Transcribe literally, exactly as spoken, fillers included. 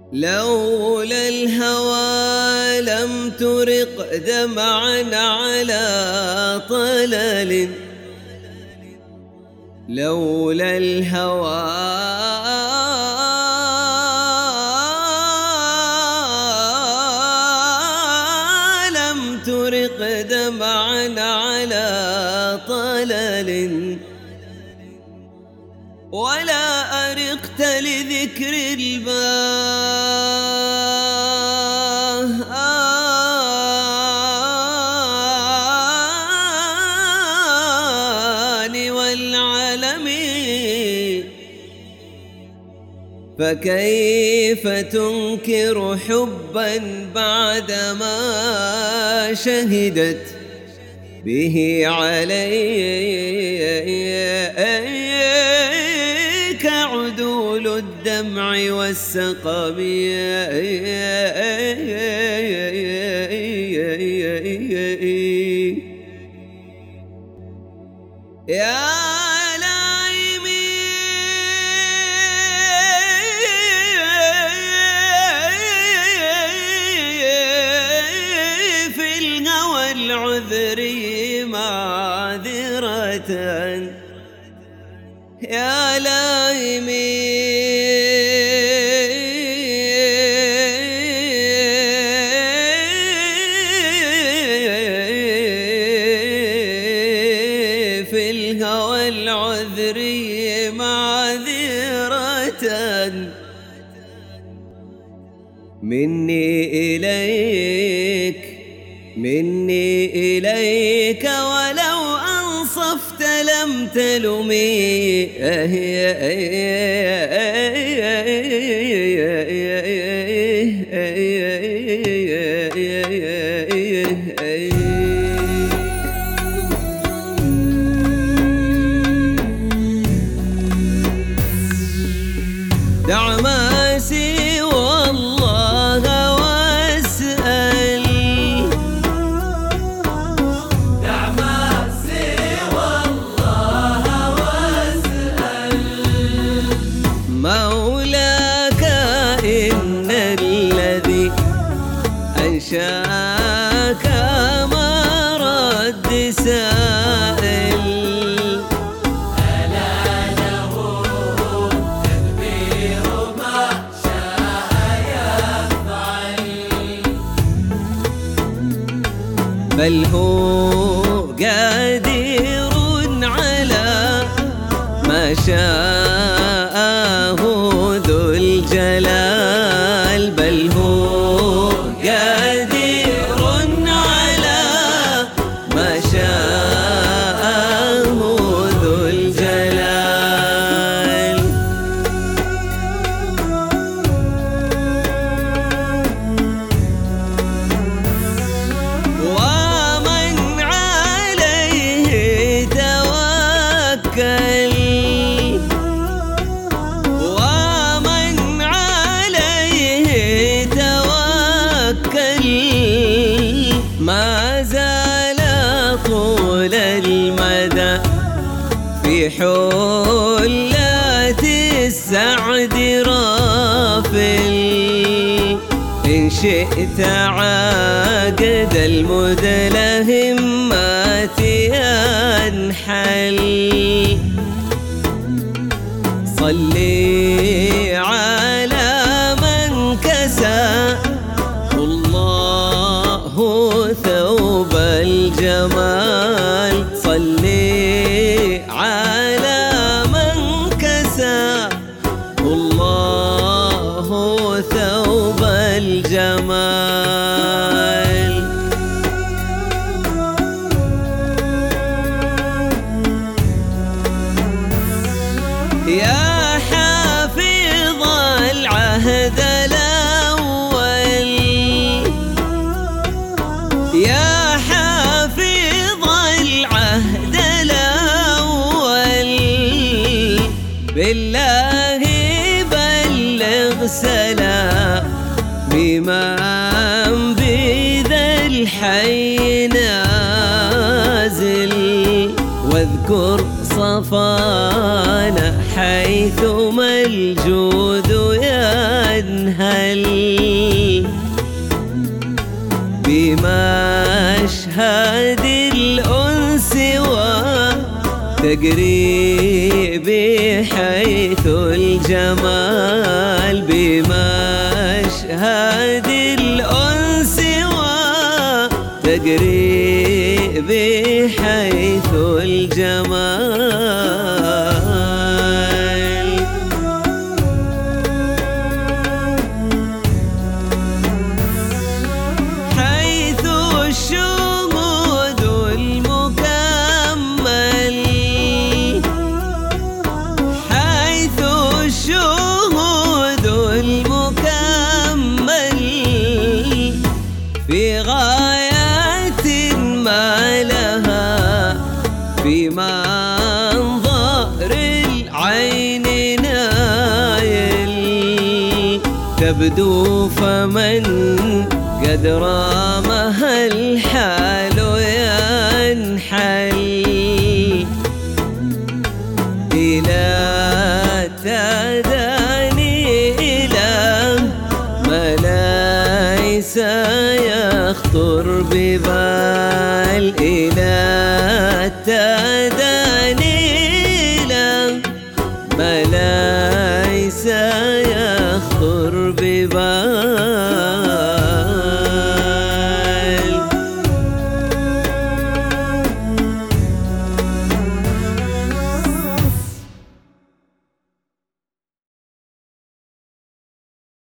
لولا الهوى لم ترق دمعا على طلل، لولا الهوى لم ترق دمعا على طلل، ولا أرقت لذكر البان والعلم. فكيف تنكر حبا بعدما شهدت به عليك عدول الدمع والسقم. يا لايمي في الهوى العذري معذرة، يا لايمي في الهوى العذري معذرة، مني إليك مني إليك ولو أنصفت لم تلمي. دع ما سوى الله واسأل، دع ما سوى الله واسأل، مولاك إن الذي أنشاك ما رد سائل. بل هو قادر على ما شاءه ذو الجلال، بل هو قادر على ما شاءه ذو الجلال. ومن عليه توكل ما زال طول المدى في حلات السعد رافل. إن شئت عاقد المدلهمات ينحل. صلي على من كسى الله ثوب الجمال، صلي على من كسى الله ثوب الجمال. يا حافظ العهد الأول، يا حافظ العهد الأول، بالله بلغ سلامي من بذا الحي نازل، واذكر صفانا حيثما الجود يا ينهل بمشهد الأنس وتقريب حيث الجمال بمشهد الأنس وتقريب حيث الجمال حيث الشهود المكمل حيث الشهود المكمل في غاية ما لها في منظر العين نايل تبدو فمن قد رامها الحال ينحل إلى